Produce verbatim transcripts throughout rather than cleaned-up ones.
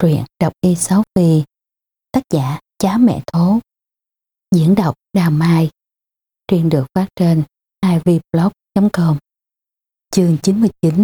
Truyện đọc y sáu Phi, tác giả Chá Mẹ Thố, diễn đọc Đào Mai. Truyện được phát trên i vê blog chấm com. Chương chín mươi chín.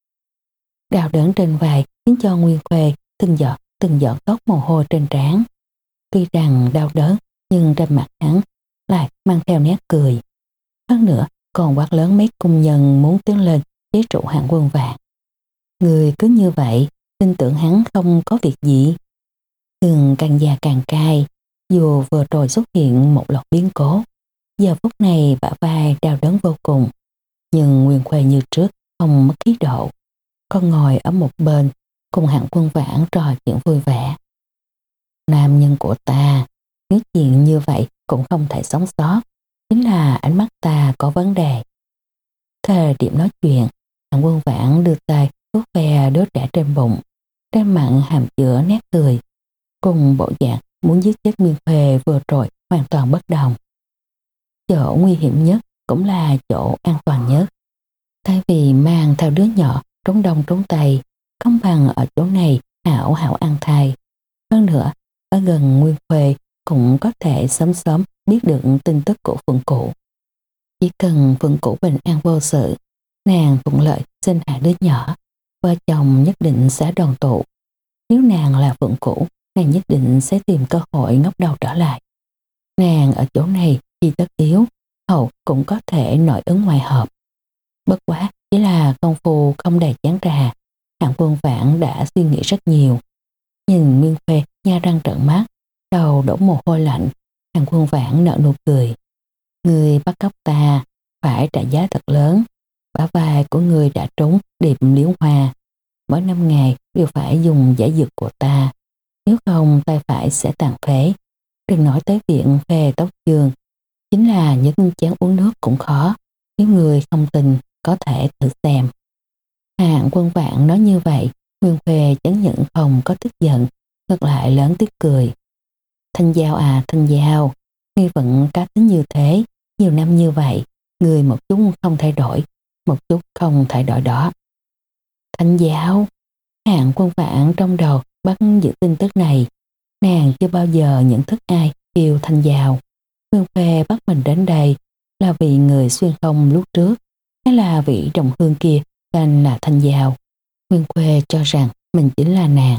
Đau đớn trên vai khiến cho Nguyên Khuê từng giọt từng giọt toát mồ hôi trên trán. Tuy rằng đau đớn nhưng trên mặt hắn lại mang theo nét cười. Hơn nữa còn quát lớn mấy cung nhân muốn tiến lên chế trụ Hạng Quân Vạn. Người cứ như vậy, tin tưởng hắn không có việc gì. Thường càng già càng cay, dù vừa rồi xuất hiện một loạt biến cố. Giờ phút này bả vai đau đớn vô cùng, nhưng Nguyên Khuê như trước không mất khí độ. Con ngồi ở một bên cùng Hạng Quân Vãn trò chuyện vui vẻ. Nam nhân của ta, nếu chuyện như vậy cũng không thể sống sót, chính là ánh mắt ta có vấn đề. Thời điểm nói chuyện, Hạng Quân Vãn đưa tay vuốt ve đứa trẻ trên bụng, trên mặt hàm chứa nét cười, cùng bộ dạng muốn giết chết Nguyên Khuê vừa rồi hoàn toàn bất đồng. Chỗ nguy hiểm nhất cũng là chỗ an toàn nhất. Thay vì mang theo đứa nhỏ trốn đông trốn tây, không bằng ở chỗ này hảo hảo an thai. Hơn nữa, ở gần Nguyên Khuê cũng có thể sớm sớm biết được tin tức của Phượng Cụ. Chỉ cần Phượng Cụ bình an vô sự, nàng thuận lợi sinh hạ đứa nhỏ, vợ chồng nhất định sẽ đoàn tụ. Nếu nàng là Phượng Cụ, nàng nhất định sẽ tìm cơ hội ngóc đầu trở lại. Nàng ở chỗ này chỉ tất yếu, hậu cũng có thể nội ứng ngoại hợp. Bất quá chỉ là công phu không đầy chán trà. Hạng Quân Vãn đã suy nghĩ rất nhiều. Nhìn Nguyên Khuê nha răng trợn mắt, đầu đổ mồ hôi lạnh, Hạng Quân Vãn nở nụ cười. Người bắt cóc ta phải trả giá thật lớn. Bả vai của người đã trúng điệp liễu hoa. Mỗi năm ngày đều phải dùng giải dược của ta. Nếu không tay phải sẽ tàn phế. Đừng nói tới viện phê tóc chương. Chính là những chén uống nước cũng khó. Nếu người không tin có thể thử xem. Hạng Quân Vạn nói như vậy, Nguyên Khuê chẳng những không có tức giận, ngược lại lớn tiếng cười. Thanh Giao à Thanh Giao, ngươi vẫn cá tính như thế, nhiều năm như vậy, người một chút không thay đổi, một chút không thay đổi đó. Thanh Giao, Hạng Quân Vạn trong đầu bắt giữ tin tức này. Nàng chưa bao giờ nhận thức ai yêu Thanh Giao. Nguyên Khuê bắt mình đến đây là vì người xuyên không lúc trước, hay là vị đồng hương kia tên là Thanh Giao. Nguyên Khuê cho rằng mình chính là nàng.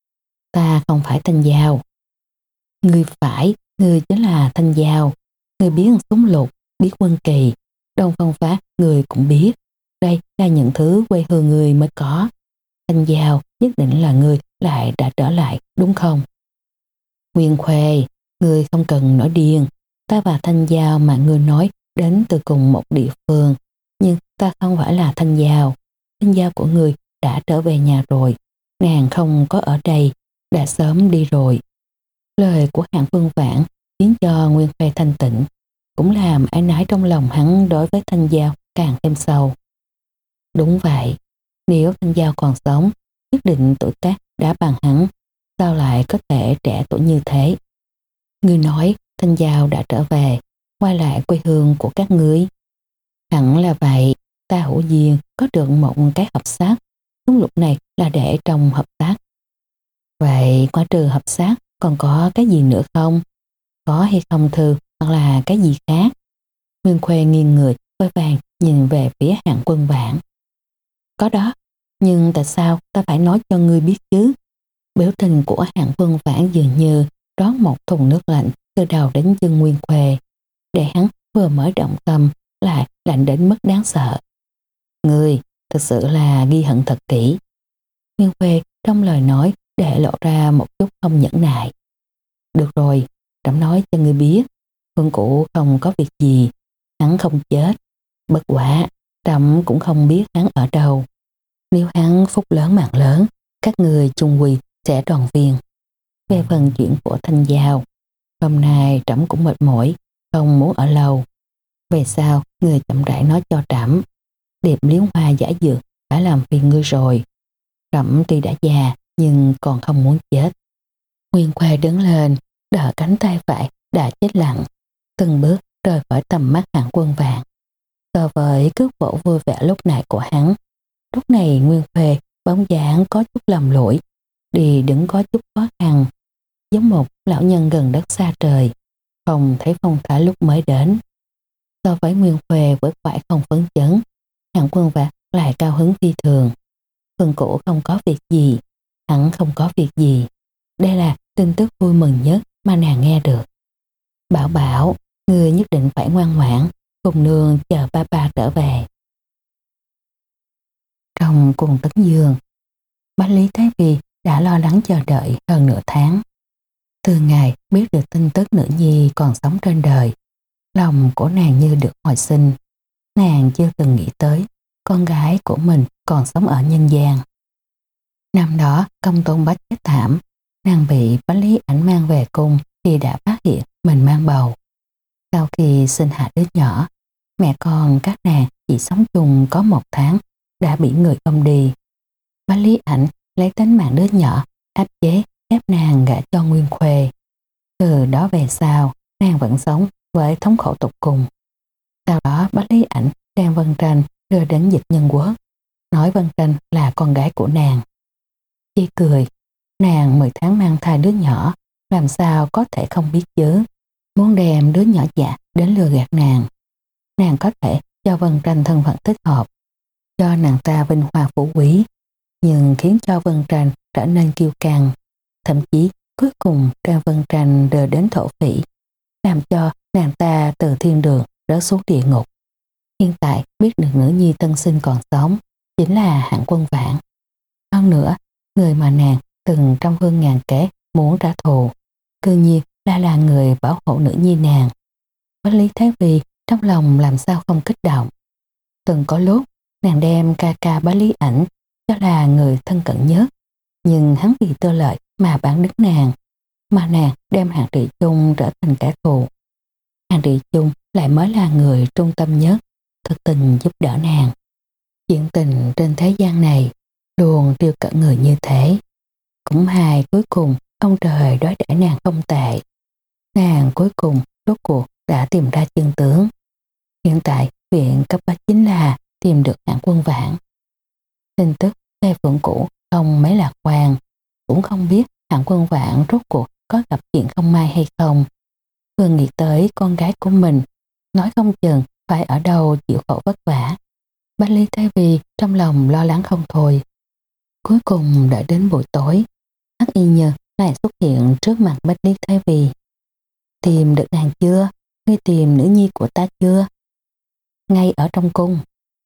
Ta không phải Thanh Giao. Ngươi phải, ngươi chính là Thanh Giao. Ngươi biết súng lục, biết quân kỳ, Đông Phong Phát người cũng biết. Đây là những thứ quê hương người mới có. Thanh Giao nhất định là người lại đã trở lại, đúng không? Nguyên Khuê, người không cần nổi điên. Ta và Thanh Giao mà người nói đến từ cùng một địa phương, nhưng ta không phải là Thanh Giao. Thanh Giao của người đã trở về nhà rồi. Nàng không có ở đây, đã sớm đi rồi. Lời của Hạng Quân Vãn khiến cho Nguyên Khuê thanh tịnh, cũng làm áy náy trong lòng hắn đối với Thanh Giao càng thêm sâu. Đúng vậy, nếu Thanh Giao còn sống, nhất định tuổi tác đã bằng hắn, sao lại có thể trẻ tuổi như thế? Ngươi nói Thanh Giao đã trở về, quay lại quê hương của các ngươi. Hẳn là vậy, ta hữu duyên có được một cái hộp sắt, súng lục này là để trong hộp sắt. Vậy ngoài trừ hộp sắt còn có cái gì nữa không? Có hay không thư, hoặc là cái gì khác? Nguyên Khuê nghiêng người, vội vàng nhìn về phía Hạng Quân Vãn. Có đó, nhưng tại sao ta phải nói cho ngươi biết chứ? Biểu tình của Hạng Quân Vãn dường như đón một thùng nước lạnh từ đầu đến chân Nguyên Khuê, để hắn vừa mới động tâm lại lạnh đến mức đáng sợ. Ngươi thực sự là ghi hận thật kỹ. Nguyên Khuê trong lời nói để lộ ra một chút không nhẫn nại. Được rồi, trẫm nói cho ngươi biết, Phương Cụ không có việc gì, hắn không chết. Bất quả, trẫm cũng không biết hắn ở đâu. Nếu hắn phúc lớn mạng lớn, các người chung quy sẽ đoàn viên. Về phần chuyện của Thanh Giao, hôm nay trẫm cũng mệt mỏi, không muốn ở lâu. Về sau, người chậm rãi nói cho trẫm, điệp liễu hoa giả dược đã làm phiền ngươi rồi. Trẫm tuy đã già, nhưng còn không muốn chết. Nguyên Khuê đứng lên, đỡ cánh tay phải đã chết lặng, từng bước rời khỏi tầm mắt Hạng Quân Vạn. So với cước bộ vui vẻ lúc này của hắn, lúc này Nguyên Khuê bóng dáng có chút lầm lũi, đi đứng có chút khó khăn, giống một lão nhân gần đất xa trời, không thấy phong thái lúc mới đến. So với Nguyên Khuê với quải không phấn chấn, Hạng Quân Vạc lại cao hứng phi thường. Phương Cũ không có việc gì, hắn không có việc gì. Đây là tin tức vui mừng nhất mà nàng nghe được. Bảo Bảo, ngươi nhất định phải ngoan ngoãn, cùng nương chờ ba ba trở về. Trong cùng tấn giường, Bách Lý Thái Vi đã lo lắng chờ đợi hơn nửa tháng. Từ ngày biết được tin tức nữ nhi còn sống trên đời, lòng của nàng như được hồi sinh. Nàng chưa từng nghĩ tới con gái của mình còn sống ở nhân gian. Năm đó Công Tôn Bách chết thảm, nàng bị Bách Lý Ảnh mang về cung thì đã phát hiện mình mang bầu. Sau khi sinh hạ đứa nhỏ, mẹ con các nàng chỉ sống chung có một tháng đã bị người ôm đi. Bách Lý Ảnh lấy tính mạng đứa nhỏ áp chế ép nàng gả cho Nguyên Khuê. Từ đó về sau, nàng vẫn sống với thống khổ tột cùng. Sau đó Bách Lý Ảnh đem Vân Tranh đưa đến Dịch Nhân Quốc, nói Vân Tranh là con gái của nàng. Chi cười, nàng mười tháng mang thai đứa nhỏ, làm sao có thể không biết chứ, muốn đem đứa nhỏ dạ đến lừa gạt nàng. Nàng có thể cho Vân Tranh thân phận thích hợp, cho nàng ta vinh hoa phú quý, nhưng khiến cho Vân Tranh trở nên kiêu căng, thậm chí cuối cùng đem Vân Tranh đưa đến thổ phỉ, làm cho nàng ta từ thiên đường rớt xuống địa ngục. Hiện tại biết được nữ nhi tân sinh còn sống chính là Hạng Quân Vãn. Hơn nữa, người mà nàng từng trong hương ngàn kế muốn trả thù, cư nhiên là là người bảo hộ nữ nhi nàng. Bách Lý Thái Vi trong lòng làm sao không kích động. Từng có lúc nàng đem ca ca Bách Lý Ảnh cho là người thân cận nhất, nhưng hắn vì tư lợi mà bán đứng nàng, mà nàng đem Hạng Trị Chung trở thành kẻ thù. Hạng Trị Chung lại mới là người trung tâm nhất, thực tình giúp đỡ nàng. Chuyện tình trên thế gian này luôn tiêu cận người như thế. Cũng hay cuối cùng ông trời đối đãi nàng không tệ. Nàng cuối cùng rốt cuộc đã tìm ra chân tướng. Hiện tại viện cấp bách chính là tìm được Hạng Quân Vãn. Tin tức về Phượng Cũ không mấy lạc quan, cũng không biết Hạng Quân Vãn rốt cuộc có gặp chuyện không may hay không. Vừa nghĩ tới con gái của mình, nói không chừng phải ở đâu chịu khổ vất vả. Bách Lý Thái Vi trong lòng lo lắng không thôi. Cuối cùng đợi đến buổi tối, Hắc Y Nhân lại xuất hiện trước mặt Bách Lý Thái Vi. Tìm được nàng chưa? Ngươi tìm nữ nhi của ta chưa? Ngay ở trong cung.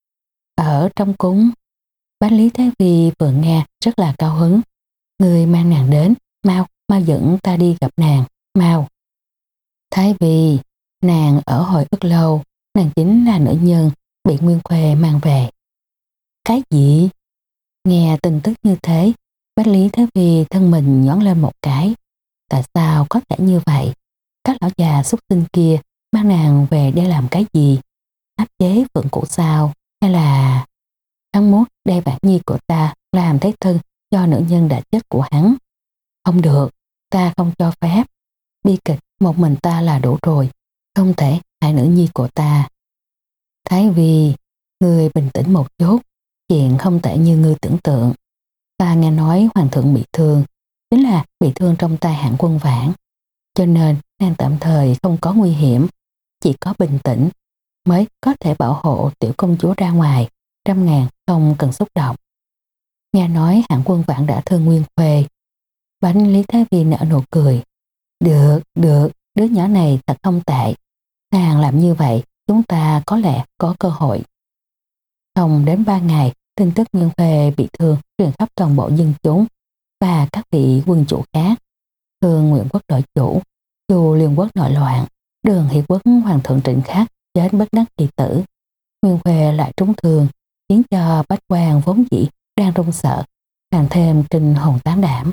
Ở trong cung. Bách Lý Thái Vi vừa nghe rất là cao hứng. Ngươi mang nàng đến, mau, mau dẫn ta đi gặp nàng, mau. Thái Vi, nàng ở hồi ức lâu, nàng chính là nữ nhân bị Nguyên Khuê mang về. Cái gì? Nghe tin tức như thế, Bách Lý Thái Vi thân mình nhón lên một cái. Tại sao có thể như vậy? Các lão già xuất sinh kia mang nàng về để làm cái gì? Áp chế Phượng Cũ sao? Hay là hắn muốn đem Vãn Nhi của ta làm thế thân cho nữ nhân đã chết của hắn? Không được, ta không cho phép. Bi kịch một mình ta là đủ rồi, không thể hại nữ nhi của ta. Thái Vi, ngươi bình tĩnh một chút, chuyện không tệ như ngươi tưởng tượng. Ta nghe nói hoàng thượng bị thương, chính là bị thương trong tay Hạng Quân Vãn, cho nên nàng tạm thời không có nguy hiểm, chỉ có bình tĩnh mới có thể bảo hộ tiểu công chúa ra ngoài, trăm ngàn không cần xúc động. Nghe nói Hạng Quân Vãn đã thương Nguyên Khuê. Bách Lý Thái Vi nở nụ cười. Được, được, đứa nhỏ này thật không tệ. Nàng làm như vậy, chúng ta có lẽ có cơ hội. Không đến ba ngày, tin tức Nguyên Khuê bị thương truyền khắp toàn bộ dân chúng và các vị quân chủ khác. Thương Nguyện Quốc đội chủ, Chu Liên Quốc nội loạn, Đường Hiệp Quốc hoàng thượng Trịnh Khắc chết bất đắc kỳ tử. Nguyên Khuê lại trúng thương, khiến cho bách quan vốn dĩ đang run sợ, càng thêm kinh hồn tán đảm.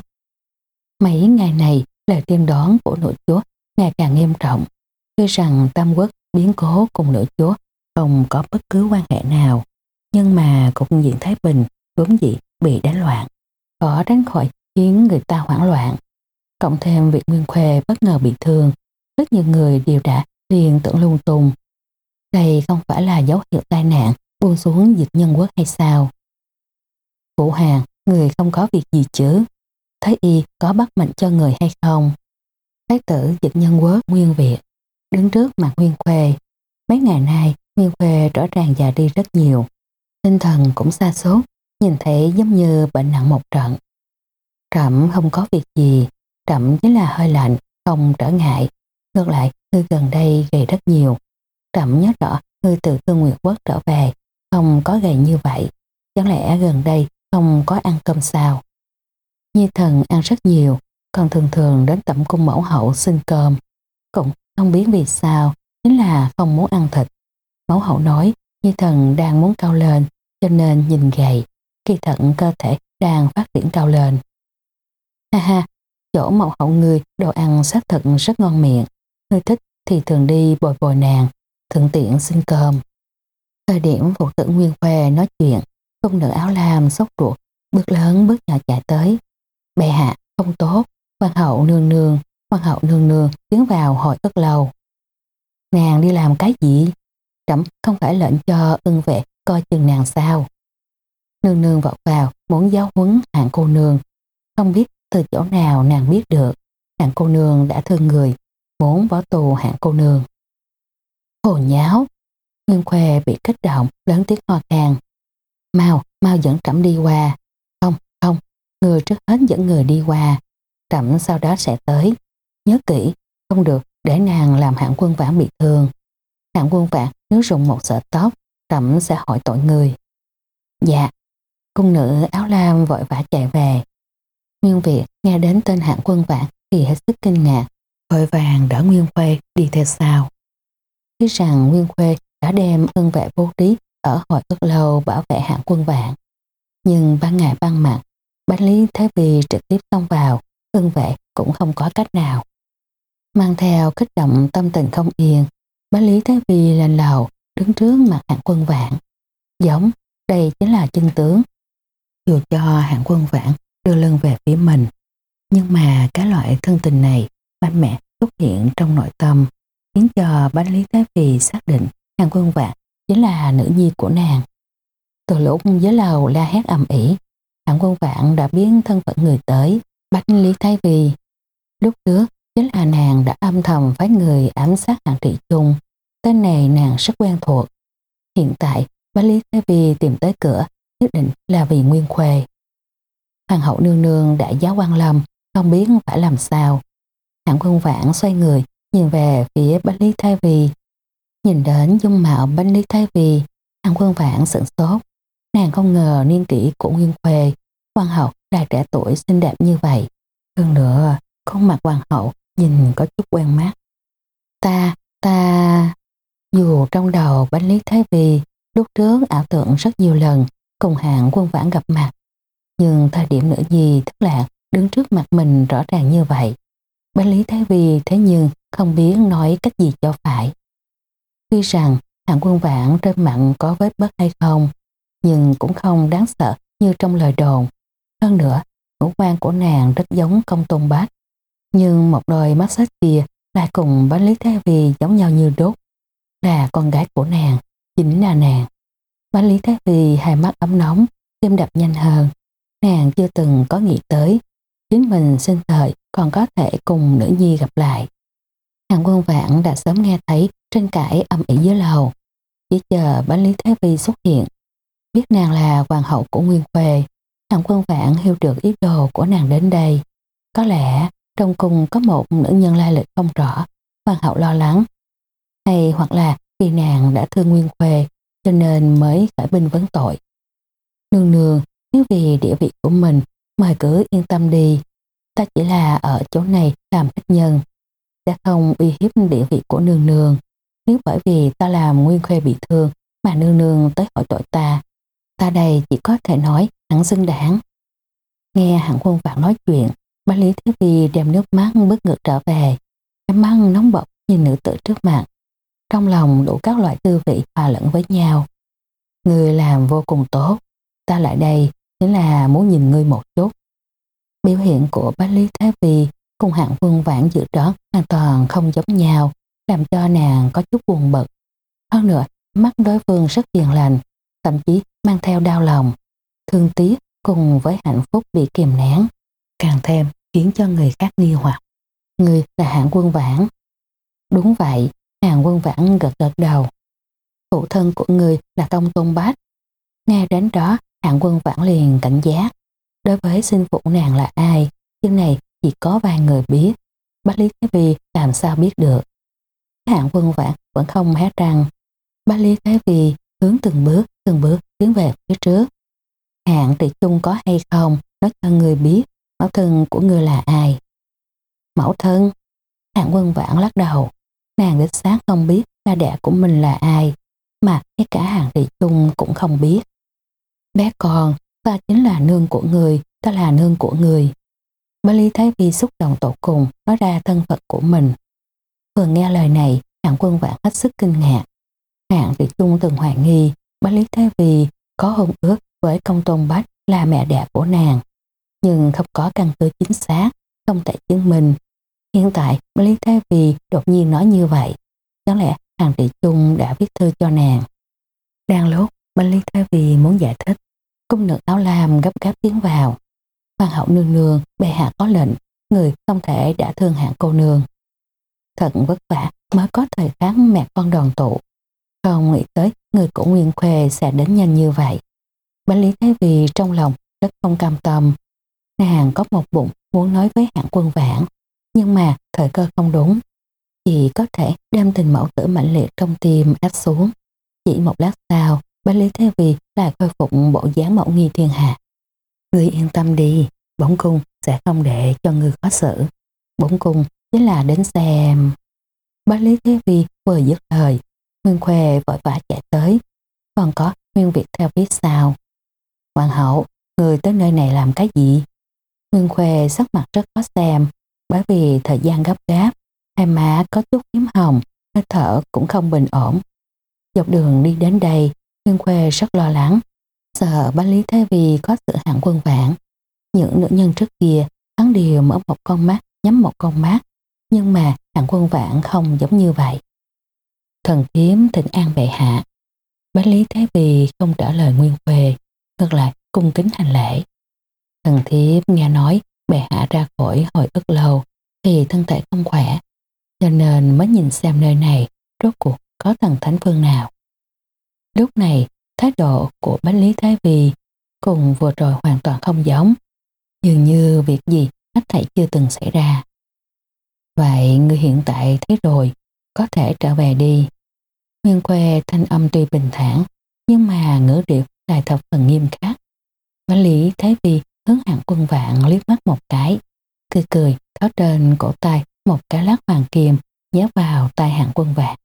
Mấy ngày này, lời tiên đoán của nội chúa ngày càng nghiêm trọng. Tuy rằng Tam Quốc biến cố cùng nội chúa không có bất cứ quan hệ nào, nhưng mà cục diện Thái Bình vốn dĩ bị đánh loạn, khó tránh khỏi khiến người ta hoảng loạn. Cộng thêm việc Nguyên Khuê bất ngờ bị thương, rất nhiều người đều đã liên tưởng lung tung. Đây không phải là dấu hiệu tai nạn buông xuống Dịch Nhân Quốc hay sao? Phụ hoàng, người không có việc gì chứ? Thái y có bắt mệnh cho người hay không? Thái tử giật nhân quốc Nguyên Việt đứng trước mặt Nguyên Khuê. Mấy ngày nay Nguyên Khuê rõ ràng già đi rất nhiều, tinh thần cũng sa sút, nhìn thấy giống như bệnh nặng một trận. Trẫm không có việc gì, trẫm chính là hơi lạnh, không trở ngại. Ngược lại, ngươi gần đây gầy rất nhiều. Trẫm nhớ rõ ngươi từ Tương Nguyệt Quốc trở về, không có gầy như vậy. Chẳng lẽ gần đây không có ăn cơm sao? Nhi thần ăn rất nhiều, còn thường thường đến tẩm cung mẫu hậu xin cơm. Cũng không biết vì sao, chính là không muốn ăn thịt. Mẫu hậu nói Nhi thần đang muốn cao lên, cho nên nhìn gầy, kỳ thận cơ thể đang phát triển cao lên. Ha ha, chỗ mẫu hậu ngươi đồ ăn xác thực rất ngon miệng. Ngươi thích thì thường đi bồi bồi nàng, thuận tiện xin cơm. Thời điểm phụ tử Nguyên Khuê nói chuyện, cung nữ áo lam sốt ruột, bước lớn bước nhỏ chạy tới. Bệ hạ, không tốt, hoàng hậu nương nương, hoàng hậu nương nương tiến vào hồi rất lâu. Nàng đi làm cái gì? Trẫm không phải lệnh cho ưng vệ coi chừng nàng sao? Nương nương vọt vào, muốn giáo huấn hạng cô nương. Không biết từ chỗ nào nàng biết được, hạng cô nương đã thương người, muốn bỏ tù hạng cô nương. Hồ nháo! Nguyên Khuê bị kích động, lớn tiếng ho khan. Mau, mau dẫn trẫm đi qua. Không, không, người trước hết dẫn người đi qua. Trẫm sau đó sẽ tới. Nhớ kỹ, không được để nàng làm hạng quân vãn bị thương. Hạng quân vãn nếu rụng một sợi tóc, trẫm sẽ hỏi tội người. Dạ. Cung nữ áo lam vội vã chạy về. Nguyên Việt nghe đến tên hạng quân vãn thì hết sức kinh ngạc, vội vàng đỡ Nguyên Khuê đi theo sau. Thấy rằng Nguyên Khuê đã đem ân vệ bố trí ở hội ức lâu bảo vệ hạng quân vãn. Nhưng ban ngày ban mặt, Bách Lý Thái Vi trực tiếp xông vào, ân vệ cũng không có cách nào. Mang theo kích động tâm tình không yên, Bách Lý Thái Vi lên lầu, đứng trước mặt hạng quân vãn. Giống, đây chính là chân tướng. Dù cho hạng quân vãn đưa lưng về phía mình, nhưng mà cái loại thân tình này mạnh mẽ xuất hiện trong nội tâm, khiến cho Bách Lý Thái Vi xác định hạng quân vãn chính là nữ nhi của nàng. Từ lúc dưới lầu la hét ầm ĩ, hạng quân vãn đã biến thân phận người tới. Bách Lý Thái Vi lúc trước chính là nàng đã âm thầm phái người ám sát hạng Trị Chung. Tên này nàng rất quen thuộc. Hiện tại Bách Lý Thái Vi tìm tới cửa nhất định là vì Nguyên Khuê. Hoàng hậu nương nương đã giáo quan lâm, không biết phải làm sao. Hạng quân vãn xoay người nhìn về phía Bách Lý Thái Vi. Nhìn đến dung mạo Bách Lý Thái Vi, hạng quân vãn sửng sốt. Nàng không ngờ niên kỷ của Nguyên Khuê, hoàng hậu lại trẻ tuổi xinh đẹp như vậy. Hơn nữa, khuôn mặt hoàng hậu nhìn có chút quen mắt. Ta, ta... Dù trong đầu Bách Lý Thái Vi lúc trước ảo tưởng rất nhiều lần cùng hạng quân vãn gặp mặt, nhưng thời điểm nữ nhi thất lạc đứng trước mặt mình rõ ràng như vậy, Bách Lý Thái Vi thế nhưng không biết nói cách gì cho phải. Tuy rằng hạng quân vãn trên mặt có vết bớt hay không, nhưng cũng không đáng sợ như trong lời đồn. Hơn nữa, ngũ quan của nàng rất giống Công Tôn Bách, nhưng một đôi mắt xếch kia lại cùng Bách Lý Thái Vi giống nhau như đúc. Là con gái của nàng, chính là nàng. Bách Lý Thái Vi hai mắt ấm nóng, tim đập nhanh hơn. Nàng chưa từng có nghĩ tới chính mình sinh thời còn có thể cùng nữ nhi gặp lại. Hạng quân vãn đã sớm nghe thấy tranh cãi âm ỉ dưới lầu, chỉ chờ Bách Lý Thái Vi xuất hiện. Biết nàng là hoàng hậu của Nguyên Khuê, hạng quân vãn hiểu được ý đồ của nàng đến đây. Có lẽ trong cung có một nữ nhân lai lịch không rõ, hoàng hậu lo lắng, hay hoặc là vì nàng đã thương Nguyên Khuê cho nên mới khởi binh vấn tội. Nương nương, nếu vì địa vị của mình, mời cứ yên tâm đi. Ta chỉ là ở chỗ này làm khách nhân, sẽ không uy hiếp địa vị của nương nương. Nếu bởi vì ta làm Nguyên Khuê bị thương mà nương nương tới hỏi tội ta, ta đây chỉ có thể nói hẳn xứng đáng. Nghe hạng quân vãn nói chuyện, Bách Lý Thái Vi đem nước mắt bước ngược trở về, ánh mắt nóng bỏng nhìn nữ tử trước mặt. Trong lòng đủ các loại tư vị hòa lẫn với nhau. Ngươi làm vô cùng tốt, ta lại đây chính là muốn nhìn ngươi một chút. Biểu hiện của Bách Lý Thái Vi cùng hạng quân vãn dự đoán hoàn toàn không giống nhau, làm cho nàng có chút buồn bực. Hơn nữa, mắt đối phương rất hiền lành, thậm chí mang theo đau lòng, thương tiếc cùng với hạnh phúc bị kìm nén. càng thêm khiến cho người khác nghi hoặc. Người là Hạng Quân Vãn. Đúng vậy, Hạng Quân Vãn gật gật đầu. Phụ thân của người là Tông Tôn Bách. Nghe đến đó, Hạng Quân Vãn liền cảnh giác. Đối với sinh phụ nàng là ai, chuyện này chỉ có vài người biết. Bách Lý Thái Vi làm sao biết được. Hạng Quân Vãn vẫn không hé răng. Bách Lý Thái Vi hướng từng bước, từng bước tiến về phía trước. Hạng Trị Chung có hay không, nói cho người biết mẫu thân của người là ai. Mẫu thân? Hạng Quân Vãn lắc đầu. Nàng đích xác không biết cha đẻ của mình là ai, mà ngay cả Hạng Trị Chung cũng không biết. Bé con, ta chính là nương của người, ta là nương của người. Bách Lý Thái Vi xúc động tột cùng nói ra thân phận của mình. Vừa nghe lời này, Hạng Quân Vãn hết sức kinh ngạc. Hạng Trị Chung từng hoài nghi Bách Lý Thái Vi có hôn ước với Công Tôn Bách là mẹ đẻ của nàng, nhưng không có căn cứ chính xác, không thể chứng minh. Hiện tại Bách Lý Thái Vi đột nhiên nói như vậy, chẳng lẽ Hạng Trị Chung đã viết thư cho nàng? Đang lúc Bách Lý Thái Vi muốn giải thích, cung nữ áo lam gấp gáp tiến vào. Hoàng hậu nương nương, bệ hạ có lệnh, người không thể đã thương Hạng cô nương. Thật vất vả mới có thời khắc mẹ con đoàn tụ, không nghĩ tới người của Nguyên Khuê sẽ đến nhanh như vậy. Bách Lý Thái Vi trong lòng rất không cam tâm. Nàng có một bụng muốn nói với Hạng Quân Vãn, nhưng mà thời cơ không đúng, chỉ có thể đem tình mẫu tử mãnh liệt trong tim áp xuống. Chỉ một lát sau, Bách Lý Thái Vi lại khôi phục bộ dáng mẫu nghi thiên hạ. Ngươi yên tâm đi, bổn cung sẽ không để cho ngươi khó xử. Bổn cung chính là đến xem. Bách Lý Thái Vi vừa dứt lời, Nguyên Khuê vội vã chạy tới, còn có Nguyên Việt theo phía sau. Hoàng hậu, người tới nơi này làm cái gì? Nguyên Khuê sắc mặt rất khó xem, bởi vì thời gian gấp gáp, hai má có chút phím hồng, hơi thở cũng không bình ổn. Dọc đường đi đến đây, Nguyên Khuê rất lo lắng, sợ Bách Lý Thái Vi có sự Hạng Quân Vãn. Những nữ nhân trước kia, hắn đều mở một con mắt, nhắm một con mắt, nhưng mà Hạng Quân Vãn không giống như vậy. Thần thiếp thỉnh an bệ hạ. Bách Lý Thái Vi không trả lời Nguyên Khuê, ngược lại cung kính hành lễ. Thần thiếp nghe nói bệ hạ ra khỏi hồi ức lâu thì thân thể không khỏe, cho nên mới nhìn xem nơi này rốt cuộc có thần thánh phương nào. Lúc này thái độ của Bách Lý Thái Vi cùng vừa rồi hoàn toàn không giống, dường như việc gì hết thảy chưa từng xảy ra. Vậy người hiện tại thấy rồi, có thể trở về đi. Nguyên Khuê thanh âm tuy bình thản, nhưng mà ngữ điệu lại thập phần nghiêm khắc. Bách Lý Thái Vi hướng Hạng Quân Vãn liếc mắt một cái, cười cười tháo trên cổ tay một cái lát hoàng kim nhét vào tay Hạng Quân Vãn.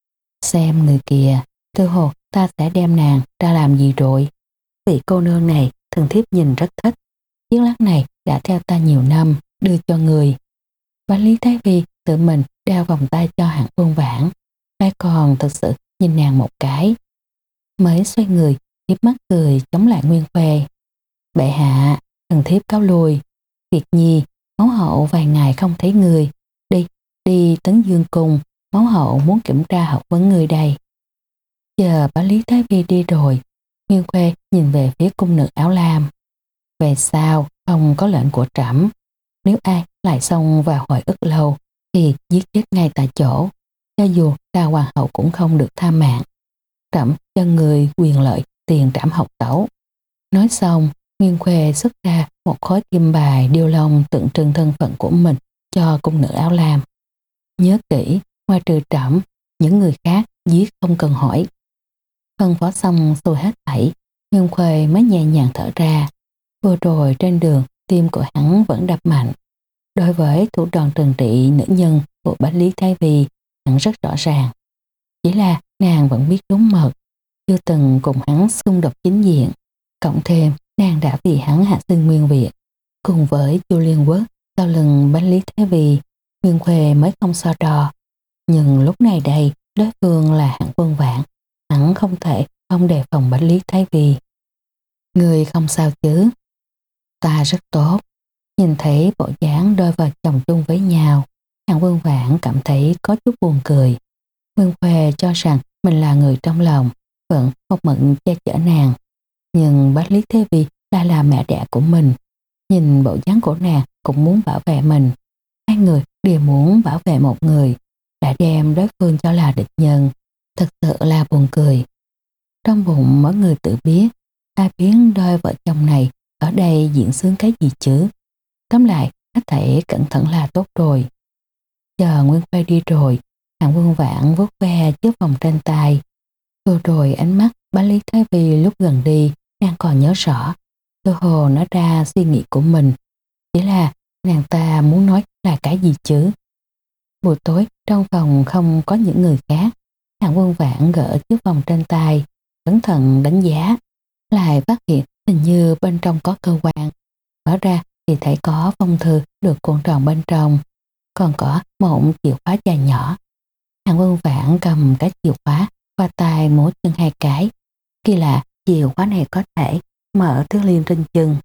Xem người kìa, tư hồ ta sẽ đem nàng ra làm gì rồi. Vị cô nương này thần thiếp nhìn rất thích, chiếc lát này đã theo ta nhiều năm, đưa cho người. Bách Lý Thái Vi tự mình đeo vòng tay cho Hạng Quân Vãn, lại còn thực sự nhìn nàng một cái, mới xoay người hiếp mắt cười chống lại Nguyên Khuê. Bệ hạ, thần thiếp cáo lui. Việt Nhi, mẫu hậu vài ngày không thấy người, đi đi Tấn Dương Cung, mẫu hậu muốn kiểm tra học vấn người đây. Chờ Bách Lý Thái Vi đi rồi, Nguyên Khuê nhìn về phía cung nữ áo lam. Về sau không có lệnh của trẫm, nếu ai lại xông vào hồi ức lâu thì giết chết ngay tại chỗ, cho dù là hoàng hậu cũng không được tha mạng. Trẫm cho người quyền lợi tiền trảm học tẩu. Nói xong, Nguyên Khuê xuất ra một khối kim bài điêu long tượng trưng thân phận của mình cho cung nữ áo lam. Nhớ kỹ, ngoài trừ trẫm, những người khác giết không cần hỏi. Phân phó xong xuôi hết thảy, Nguyên Khuê mới nhẹ nhàng thở ra. Vừa rồi trên đường, tim của hắn vẫn đập mạnh. Đối với thủ đoạn trừng trị nữ nhân của Bách Lý Thái Vi, hắn rất rõ ràng. Chỉ là nàng vẫn biết đúng mật, chưa từng cùng hắn xung đột chính diện. Cộng thêm, nàng đã vì hắn hạ sinh Nguyên Việt, cùng với Chu Liên Quốc sau lưng Bách Lý Thái Vi, Nguyên Khuê mới không so đo. Nhưng lúc này đây, đối phương là Hạng Quân Vãn, hắn không thể không đề phòng Bách Lý Thái Vi. Người không sao chứ? Ta rất tốt. Nhìn thấy bộ dáng đôi vợ chồng chung với nhau, Hạng Quân Vãn cảm thấy có chút buồn cười. Nguyên Khuê cho rằng mình là người trong lòng, vẫn không mận che chở nàng. Nhưng Bách Lý Thái Vi lại là mẹ đẻ của mình. Nhìn bộ dáng của nàng cũng muốn bảo vệ mình. Hai người đều muốn bảo vệ một người, đã đem đối phương cho là địch nhân. Thật sự là buồn cười. Trong bụng mỗi người tự biết, ai biết đôi vợ chồng này ở đây diễn sướng cái gì chứ. Tóm lại, hết thảy cẩn thận là tốt rồi. Chờ Nguyên Khuê đi rồi, Hạng Vương Vãn vuốt ve chiếc vòng trên tay. Vừa rồi ánh mắt bà Lý Thái Vi lúc gần đi, nàng còn nhớ rõ. Cơ hồ nói ra suy nghĩ của mình. Chỉ là nàng ta muốn nói là cái gì chứ. Buổi tối trong phòng không có những người khác. Hạng Vương Vãn gỡ chiếc vòng trên tay, cẩn thận đánh giá, lại phát hiện hình như bên trong có cơ quan. Mở ra thì thấy có phong thư được cuộn tròn bên trong, còn có một chìa khóa dài nhỏ. Hạng Vương Vãn cầm cái chìa khóa qua tay múa chân hai cái. Kỳ lạ, chìa khóa này có thể mở thứ liên trên chân.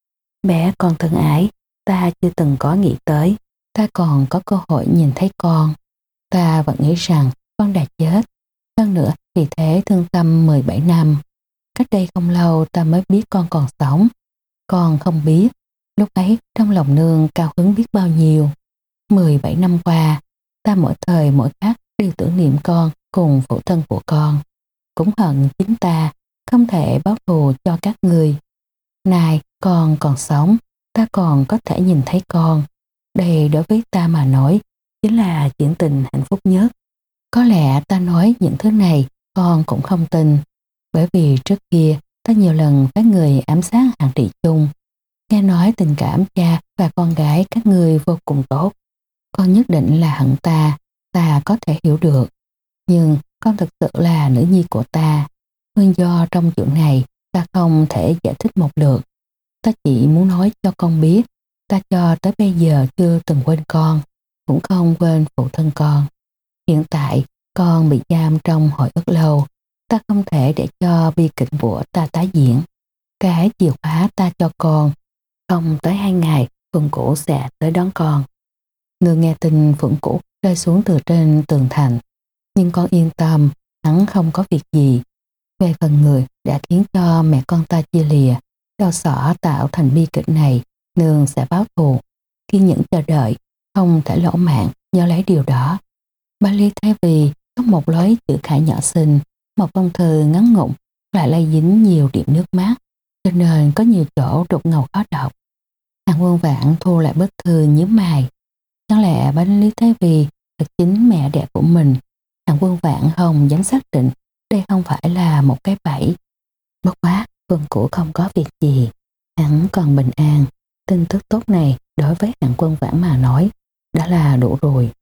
Bé con thân ái, ta chưa từng có nghĩ tới, ta còn có cơ hội nhìn thấy con. Ta vẫn nghĩ rằng con đã chết. Hơn nữa vì thế thương tâm mười bảy năm. Cách đây không lâu ta mới biết con còn sống. Con không biết, lúc ấy trong lòng nương cao hứng biết bao nhiêu. mười bảy năm qua, ta mỗi thời mỗi khắc đều tưởng niệm con cùng phụ thân của con. Cũng hận chính ta không thể báo thù cho các người. Này, con còn sống, ta còn có thể nhìn thấy con. Đây đối với ta mà nói chính là chuyện tình hạnh phúc nhất. Có lẽ ta nói những thứ này con cũng không tin, bởi vì trước kia ta nhiều lần phái người ám sát Hạng Trị Chung. Nghe nói tình cảm cha và con gái các ngươi vô cùng tốt. Con nhất định là hận ta, ta có thể hiểu được. Nhưng con thực sự là nữ nhi của ta. Nguyên do trong chuyện này ta không thể giải thích một lượt. Ta chỉ muốn nói cho con biết, ta cho tới bây giờ chưa từng quên con, cũng không quên phụ thân con. Hiện tại con bị giam trong hồi ức lâu, ta không thể để cho bi kịch của ta tái diễn. Cái chìa khóa ta cho con, không tới hai ngày Phượng Cũ sẽ tới đón con. Nương nghe tin Phượng Cũ rơi xuống từ trên tường thành, nhưng con yên tâm, hắn không có việc gì. Về phần người đã khiến cho mẹ con ta chia lìa, đau xỏ tạo thành bi kịch này, nương sẽ báo thù. Kiên nhẫn chờ đợi, không thể lỗ mạng, nhớ lấy điều đó. Ba Lý Thái Vi có một lối chữ khải nhỏ xinh, một phong thư ngắn ngủn lại lây dính nhiều điểm nước mắt, cho nên có nhiều chỗ đục ngầu khó đọc. Hạng Vương Vãn thu lại bức thư nhíu mày. Chẳng lẽ Ba Lý Thái Vi thật chính mẹ đẻ của mình? Hạng Vương Vãn không dám xác định đây không phải là một cái bẫy. Bất quá Vương Cũ không có việc gì, hắn còn bình an. Tin tức tốt này đối với Hạng Vương Vãn mà nói đã là đủ rồi.